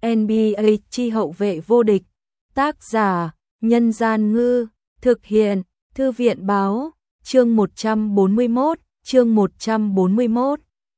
NBA chi hậu vệ vô địch. Tác giả: Nhân Gian Ngư. Thực hiện: Thư viện Báo. Chương 141. Chương 141.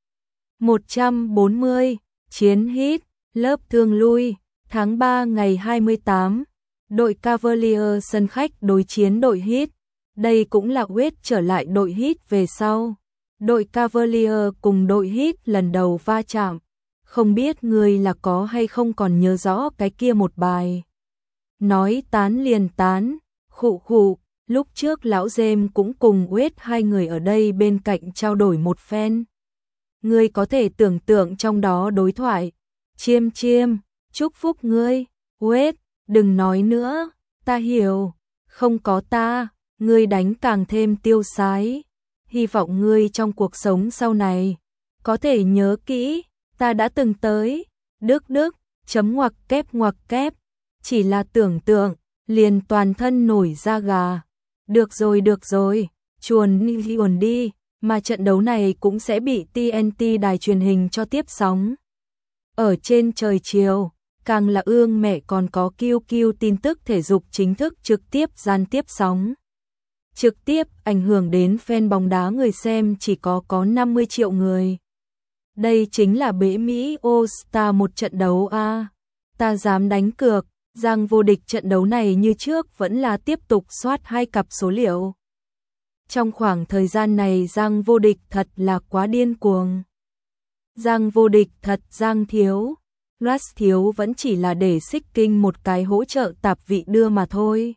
140. Chiến hit. Lớp thương lui. Tháng 3 ngày 28. Đội Cavaliers sân khách đối chiến đội Heat. Đây cũng là Wade trở lại đội Heat về sau. Đội Cavaliers cùng đội Heat lần đầu va chạm. Không biết người là có hay không còn nhớ rõ cái kia một bài. Nói tán liền tán, khụ khụ, lúc trước lão James cũng cùng Wade hai người ở đây bên cạnh trao đổi một phen. Ngươi có thể tưởng tượng trong đó đối thoại. Chiêm chiêm, chúc phúc ngươi. Wade, đừng nói nữa, ta hiểu. Không có ta, ngươi đánh càng thêm tiêu sái. Hy vọng ngươi trong cuộc sống sau này có thể nhớ kỹ, ta đã từng tới. Đức, chấm ngoặc kép. Chỉ là tưởng tượng, liền toàn thân nổi da gà. Được rồi, chuồn đi, mà trận đấu này cũng sẽ bị TNT đài truyền hình cho tiếp sóng. Ở trên trời chiều, càng là ương mẹ còn có QQ tin tức thể dục chính thức trực tiếp gian tiếp sóng. Trực tiếp ảnh hưởng đến fan bóng đá, người xem chỉ có 50 triệu người. Đây chính là bể Mỹ All-Star một trận đấu a. Ta dám đánh cược, giang vô địch trận đấu này như trước vẫn là tiếp tục soát hai cặp số liệu. Trong khoảng thời gian này giang vô địch thật là quá điên cuồng. Giang vô địch thật giang thiếu. Russ thiếu vẫn chỉ là để xích kinh một cái hỗ trợ tạp vị đưa mà thôi.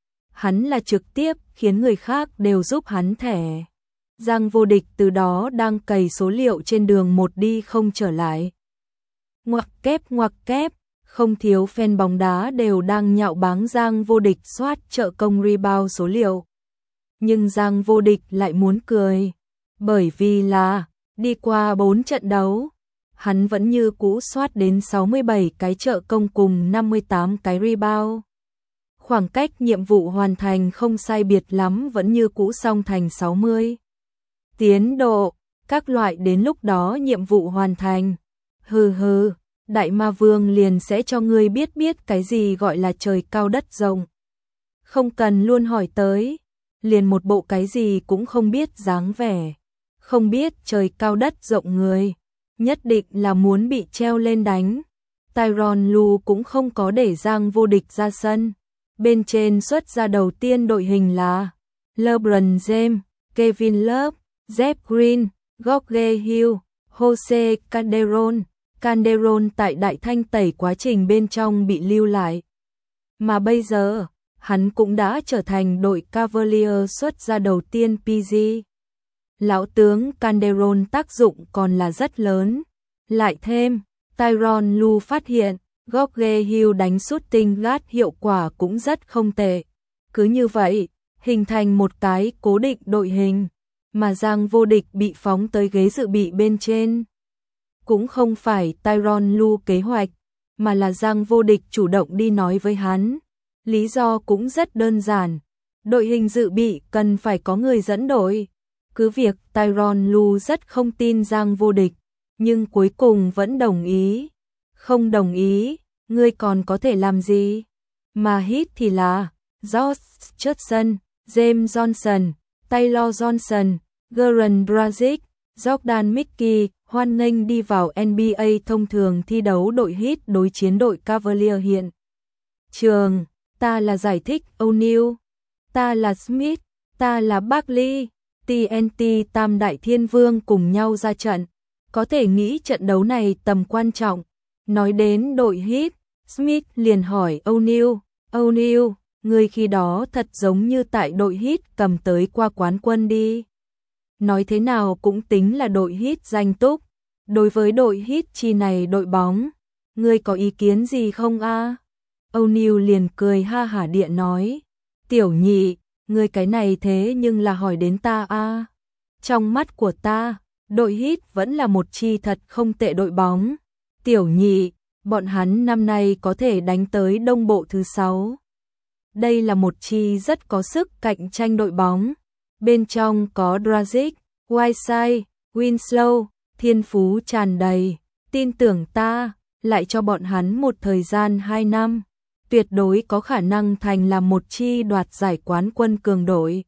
Hắn là trực tiếp khiến người khác đều giúp hắn thẻ. Giang vô địch từ đó đang cày số liệu trên đường một đi không trở lại. Ngoặc kép, không thiếu fan bóng đá đều đang nhạo báng Giang vô địch soát trợ công rebound số liệu. Nhưng Giang vô địch lại muốn cười, bởi vì là đi qua 4 trận đấu, hắn vẫn như cũ soát đến 67 cái trợ công cùng 58 cái rebound. Khoảng cách nhiệm vụ hoàn thành không sai biệt lắm, vẫn như cũ song thành 60. Tiến độ, các loại đến lúc đó nhiệm vụ hoàn thành. Hừ, Đại Ma Vương liền sẽ cho ngươi biết cái gì gọi là trời cao đất rộng. Không cần luôn hỏi tới, liền một bộ cái gì cũng không biết dáng vẻ. Không biết trời cao đất rộng người, nhất định là muốn bị treo lên đánh. Tyronn Lue cũng không có để Giang vô địch ra sân. Bên trên xuất ra đầu tiên đội hình là LeBron James, Kevin Love, Jeff Green, George Hill, Jose Calderon tại đại thanh tẩy quá trình bên trong bị lưu lại. Mà bây giờ, hắn cũng đã trở thành đội Cavaliers xuất ra đầu tiên PG. Lão tướng Calderon tác dụng còn là rất lớn. Lại thêm, Tyronn Lue phát hiện, George Hill đánh shooting guard hiệu quả cũng rất không tệ. Cứ như vậy, hình thành một cái cố định đội hình, mà Giang vô địch bị phóng tới ghế dự bị bên trên. Cũng không phải Tyronn Lue kế hoạch, mà là Giang vô địch chủ động đi nói với hắn. Lý do cũng rất đơn giản, đội hình dự bị cần phải có người dẫn đội. Cứ việc Tyronn Lue rất không tin Giang vô địch, nhưng cuối cùng vẫn đồng ý. Không đồng ý, ngươi còn có thể làm gì? Mà Heat thì là Josh Jackson, James Johnson, Taylor Johnson, Goran Dragic, Jordan Mickey, hoan nghênh đi vào NBA thông thường thi đấu đội Heat đối chiến đội Cavaliers hiện trường. Ta là giải thích O'Neal, ta là Smith, ta là Barkley, TNT tam đại thiên vương cùng nhau ra trận. Có thể nghĩ trận đấu này tầm quan trọng. Nói đến đội Heat, Smith liền hỏi O'Neal, người khi đó thật giống như tại đội Heat cầm tới qua quán quân đi. Nói thế nào cũng tính là đội Heat danh túc. Đối với đội Heat chi này đội bóng, ngươi có ý kiến gì không a? O'Neal liền cười ha hả điện nói, tiểu nhị, ngươi cái này thế nhưng là hỏi đến ta a. Trong mắt của ta, đội Heat vẫn là một chi thật không tệ đội bóng. Tiểu nhị, bọn hắn năm nay có thể đánh tới Đông Bộ thứ 6. Đây là một chi rất có sức cạnh tranh đội bóng. Bên trong có Dragic, Whiteside, Winslow, thiên phú tràn đầy. Tin tưởng ta, lại cho bọn hắn một thời gian 2 năm, tuyệt đối có khả năng thành là một chi đoạt giải quán quân cường đội.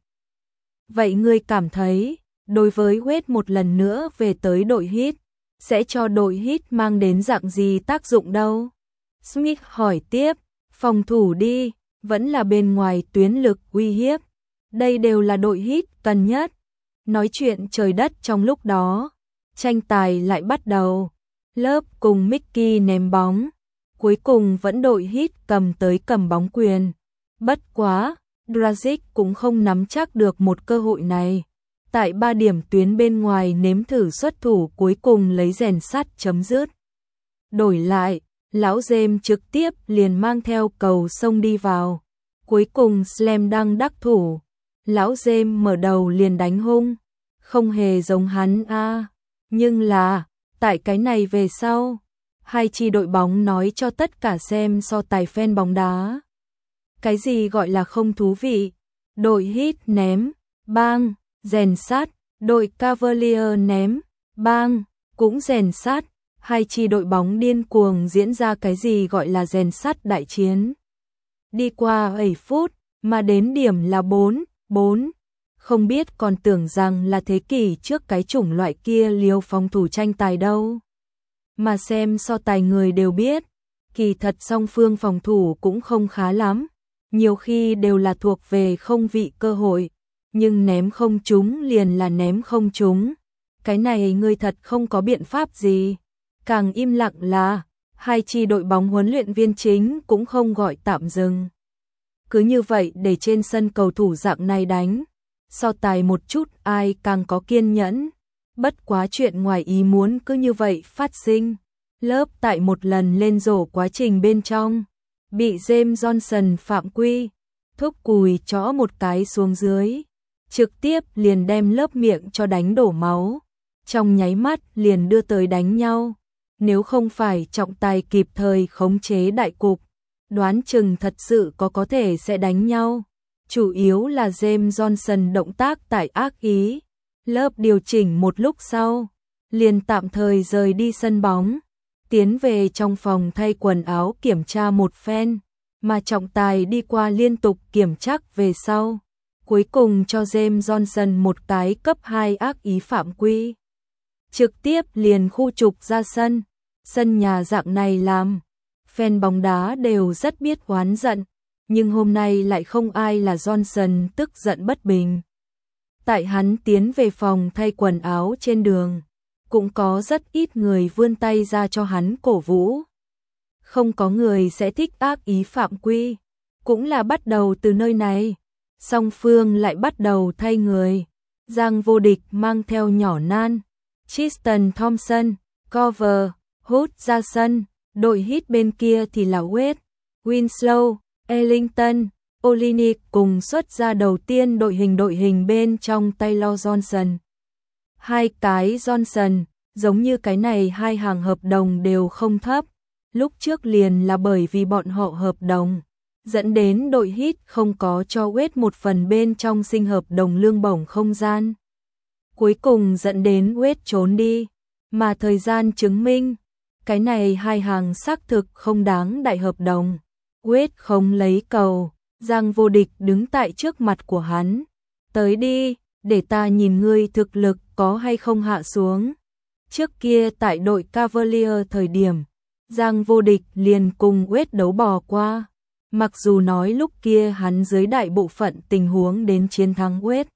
Vậy ngươi cảm thấy, đối với Wade một lần nữa về tới đội Heat, sẽ cho đội Heat mang đến dạng gì tác dụng đâu? Smith hỏi tiếp, phòng thủ đi, vẫn là bên ngoài tuyến lực uy hiếp. Đây đều là đội Heat cần nhất. Nói chuyện trời đất trong lúc đó, tranh tài lại bắt đầu. Lớp cùng Mickey ném bóng, cuối cùng vẫn đội Heat cầm bóng quyền. Bất quá, Dragic cũng không nắm chắc được một cơ hội này. Tại 3 điểm tuyến bên ngoài nếm thử xuất thủ cuối cùng lấy rèn sắt chấm dứt. Đổi lại, lão James trực tiếp liền mang theo cầu xông đi vào. Cuối cùng Slam Dunk đắc thủ. Lão James mở đầu liền đánh hung. Không hề giống hắn a. Nhưng là, tại cái này về sau, hai chi đội bóng nói cho tất cả xem so tài fan bóng đá. Cái gì gọi là không thú vị? Đội Heat ném, bang, rèn sát, đội Cavalier ném, bang, cũng rèn sát. Hai chi đội bóng điên cuồng diễn ra cái gì gọi là rèn sắt đại chiến. Đi qua 7 phút, mà đến điểm là 4-4. Không biết còn tưởng rằng là thế kỷ trước cái chủng loại kia liều phòng thủ tranh tài đâu. Mà xem so tài người đều biết, kỳ thật song phương phòng thủ cũng không khá lắm. Nhiều khi đều là thuộc về không vị cơ hội, nhưng ném không trúng liền là ném không trúng. Cái này người thật không có biện pháp gì. Càng im lặng là, hai chi đội bóng huấn luyện viên chính cũng không gọi tạm dừng. Cứ như vậy để trên sân cầu thủ dạng này đánh, so tài một chút ai càng có kiên nhẫn. Bất quá chuyện ngoài ý muốn cứ như vậy phát sinh. Lớp tại một lần lên rổ quá trình bên trong, bị James Johnson phạm quy, thúc cùi chõ một cái xuống dưới, trực tiếp liền đem lớp miệng cho đánh đổ máu. Trong nháy mắt liền đưa tới đánh nhau. Nếu không phải trọng tài kịp thời khống chế đại cục, đoán chừng thật sự có thể sẽ đánh nhau. Chủ yếu là James Johnson động tác tại ác ý. Lớp điều chỉnh một lúc sau, liền tạm thời rời đi sân bóng, tiến về trong phòng thay quần áo kiểm tra một phen, mà trọng tài đi qua liên tục kiểm tra về sau. Cuối cùng cho James Johnson một cái cấp 2 ác ý phạm quy. Trực tiếp liền khu trục ra sân. Sân nhà dạng này làm fan bóng đá đều rất biết oán giận, nhưng hôm nay lại không ai là Johnson tức giận bất bình. Tại hắn tiến về phòng thay quần áo trên đường, cũng có rất ít người vươn tay ra cho hắn cổ vũ. Không có người sẽ thích ác ý phạm quy, cũng là bắt đầu từ nơi này. Song phương lại bắt đầu thay người. Giang Vô Địch mang theo nhỏ Nan, Tristan Thompson, Cover, Hood ra sân. Đội Heat bên kia thì là Wade, Winslow, Ellington, Olynyk cùng xuất ra đầu tiên đội hình bên trong Taylor Johnson. Hai cái Johnson, giống như cái này hai hàng hợp đồng đều không thấp. Lúc trước liền là bởi vì bọn họ hợp đồng, dẫn đến đội Heat không có cho Wade một phần bên trong sinh hợp đồng lương bổng không gian. Cuối cùng dẫn đến Wade trốn đi, mà thời gian chứng minh, cái này hai hàng xác thực không đáng đại hợp đồng. Wade không lấy cầu, Giang Vô Địch đứng tại trước mặt của hắn. Tới đi, để ta nhìn ngươi thực lực có hay không hạ xuống. Trước kia tại đội Cavalier thời điểm, Giang Vô Địch liền cùng Wade đấu bò qua. Mặc dù nói lúc kia hắn dưới đại bộ phận tình huống đến chiến thắng Wade,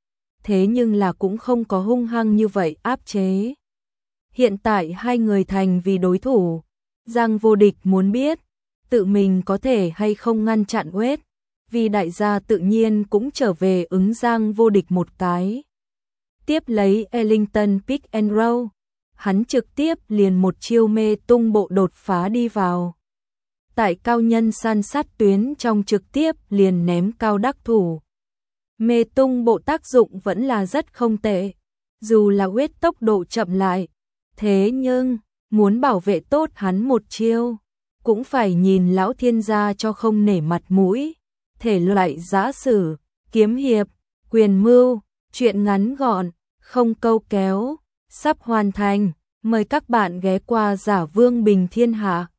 thế nhưng là cũng không có hung hăng như vậy áp chế. Hiện tại hai người thành vì đối thủ, Giang Vô Địch muốn biết, tự mình có thể hay không ngăn chặn Wade, vì đại gia tự nhiên cũng trở về ứng Giang Vô Địch một cái. Tiếp lấy Ellington pick and roll, hắn trực tiếp liền một chiêu mê tung bộ đột phá đi vào. Tại cao nhân san sát tuyến trong trực tiếp liền ném cao đắc thủ. Mê tung bộ tác dụng vẫn là rất không tệ, dù là Wade tốc độ chậm lại. Thế nhưng, muốn bảo vệ tốt hắn một chiêu, cũng phải nhìn lão thiên gia cho không nể mặt mũi. Thể loại giã sử, kiếm hiệp, quyền mưu, chuyện ngắn gọn, không câu kéo, sắp hoàn thành. Mời các bạn ghé qua Giả Vương Bình Thiên Hạ.